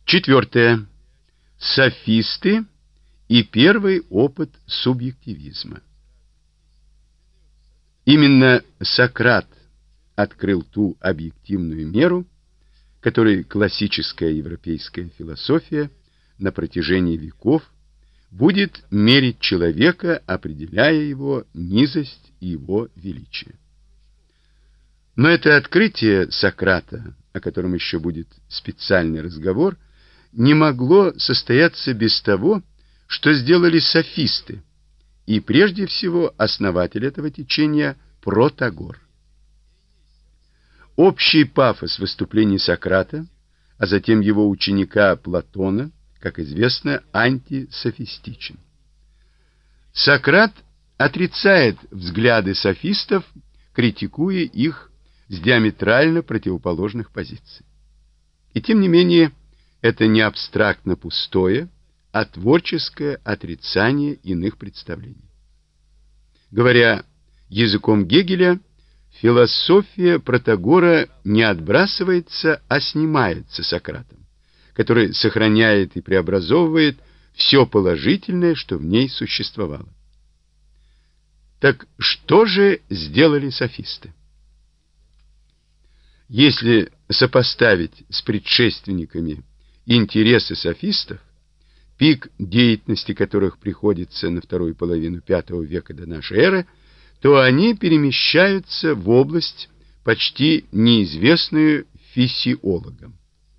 Четвертое. Софисты и первый опыт субъективизма. Именно Сократ открыл ту объективную меру, которой классическая европейская философия на протяжении веков будет мерить человека, определяя его низость и его величие. Но это открытие Сократа, о котором еще будет специальный разговор, не могло состояться без того, что сделали софисты, и прежде всего основатель этого течения Протагор. Общий пафос выступлений Сократа, а затем его ученика Платона, как известно, антисофистичен. Сократ отрицает взгляды софистов, критикуя их с диаметрально противоположных позиций. И тем не менее, это не абстрактно пустое, а творческое отрицание иных представлений. Говоря языком Гегеля, философия Протагора не отбрасывается, а снимается Сократом, который сохраняет и преобразовывает все положительное, что в ней существовало. Так что же сделали софисты? Если сопоставить с предшественниками интересы софистов, пик деятельности которых приходится на вторую половину V века до нашей эры, то они перемещаются в область, почти неизвестную физиологам.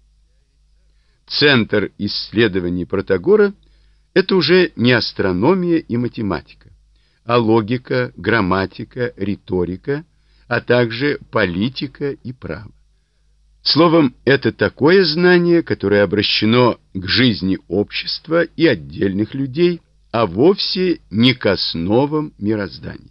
Центр исследований Протагора – это уже не астрономия и математика, а логика, грамматика, риторика, а также политика и право. Словом, это такое знание, которое обращено к жизни общества и отдельных людей, а вовсе не к основам мироздания.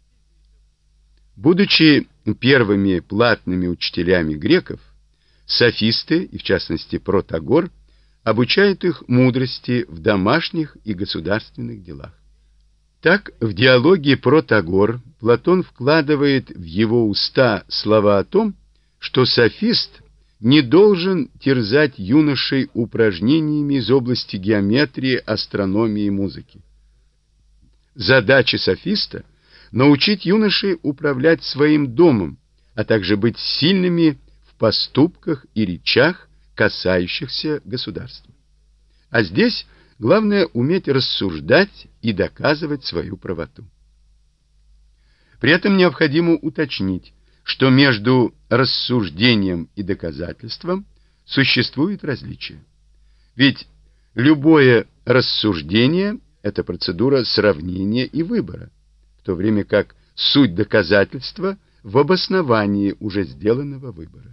Будучи первыми платными учителями греков, софисты, и в частности Протагор, обучают их мудрости в домашних и государственных делах. Так, в диалоге Протагор Платон вкладывает в его уста слова о том, что софист не должен терзать юношей упражнениями из области геометрии, астрономии и музыки. Задача софиста — научить юношей управлять своим домом, а также быть сильными в поступках и речах, касающихся государства. А здесь главное уметь рассуждать и доказывать свою правоту. При этом необходимо уточнить, что между рассуждением и доказательством существует различие. Ведь любое рассуждение – это процедура сравнения и выбора, в то время как суть доказательства в обосновании уже сделанного выбора.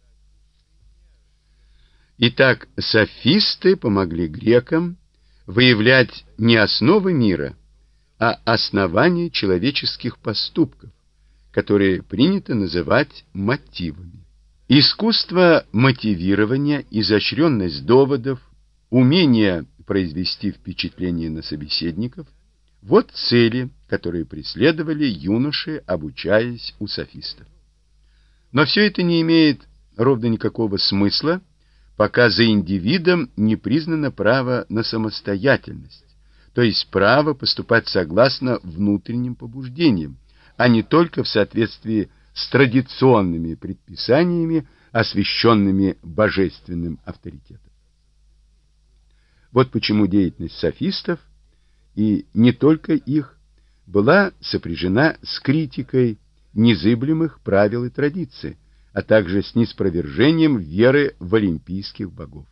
Итак, софисты помогли грекам выявлять не основы мира, а основания человеческих поступков, которые принято называть мотивами. Искусство мотивирования, изощренность доводов, умение произвести впечатление на собеседников – вот цели, которые преследовали юноши, обучаясь у софистов. Но все это не имеет ровно никакого смысла, пока за индивидом не признано право на самостоятельность, то есть право поступать согласно внутренним побуждениям, а не только в соответствии с традиционными предписаниями, освященными божественным авторитетом. Вот почему деятельность софистов, и не только их, была сопряжена с критикой незыблемых правил и традиций, а также с ниспровержением веры в олимпийских богов.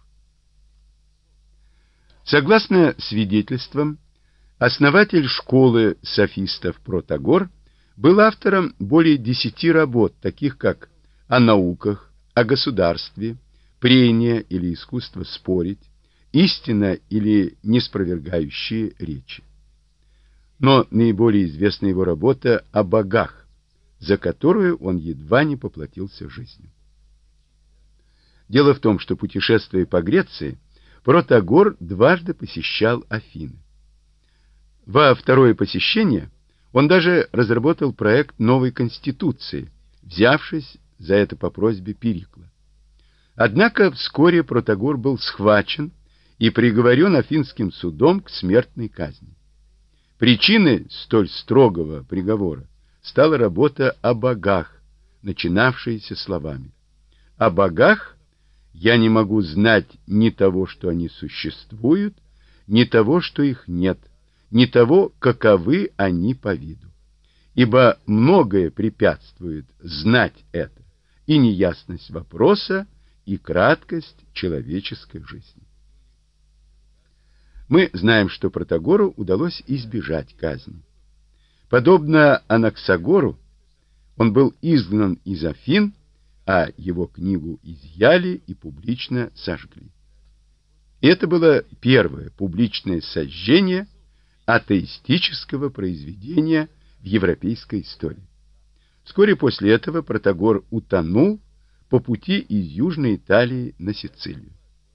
Согласно свидетельствам, основатель школы софистов Протагор был автором более 10 работ, таких как «О науках», «О государстве», «Прения или искусство спорить», «Истина или неспровергающие речи». Но наиболее известна его работа «О богах», за которую он едва не поплатился жизнью. Дело в том, что, путешествуя по Греции, Протагор дважды посещал Афины. Во второе посещение он даже разработал проект новой конституции, взявшись за это по просьбе Перикла. Однако вскоре Протагор был схвачен и приговорен Афинским судом к смертной казни. Причиной столь строгого приговора стала работа о богах, начинавшаяся словами: «О богах я не могу знать ни того, что они существуют, ни того, что их нет, ни того, каковы они по виду. Ибо многое препятствует знать это, и неясность вопроса, и краткость человеческой жизни». Мы знаем, что Протагору удалось избежать казни. Подобно Анаксагору, он был изгнан из Афин, а его книгу изъяли и публично сожгли. Это было первое публичное сожжение атеистического произведения в европейской истории. Вскоре после этого Протагор утонул по пути из Южной Италии на Сицилию.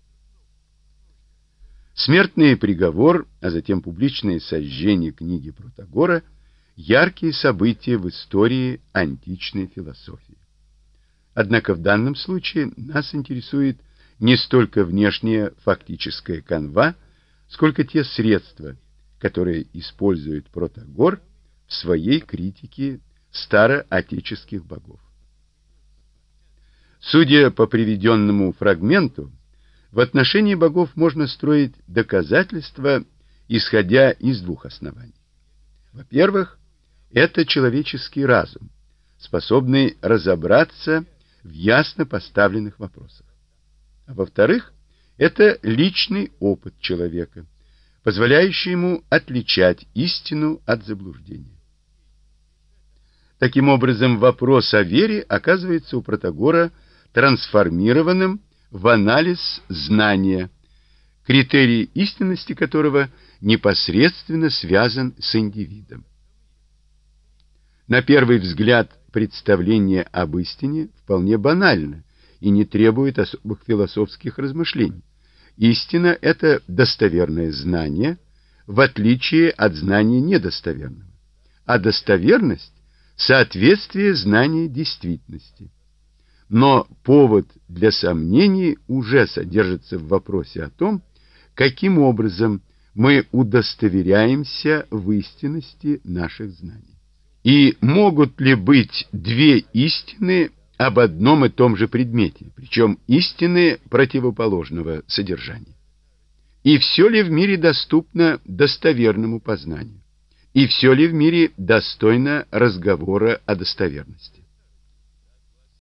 Смертный приговор, а затем публичное сожжение книги Протагора – яркие события в истории античной философии. Однако в данном случае нас интересует не столько внешняя фактическая канва, сколько те средства, которые использует Протагор в своей критике староотеческих богов. Судя по приведенному фрагменту, в отношении богов можно строить доказательства, исходя из двух оснований. Во-первых, это человеческий разум, способный разобраться в ясно поставленных вопросах. А во-вторых, это личный опыт человека, позволяющий ему отличать истину от заблуждения. Таким образом, вопрос о вере оказывается у Протагора трансформированным в анализ знания, критерий истинности которого непосредственно связан с индивидом. На первый взгляд, представление об истине вполне банально и не требует особых философских размышлений. Истина – это достоверное знание, в отличие от знания недостоверного, а достоверность – соответствие знания действительности. Но повод для сомнений уже содержится в вопросе о том, каким образом мы удостоверяемся в истинности наших знаний. И могут ли быть две истины об одном и том же предмете, причем истины противоположного содержания? И все ли в мире доступно достоверному познанию? И все ли в мире достойно разговора о достоверности?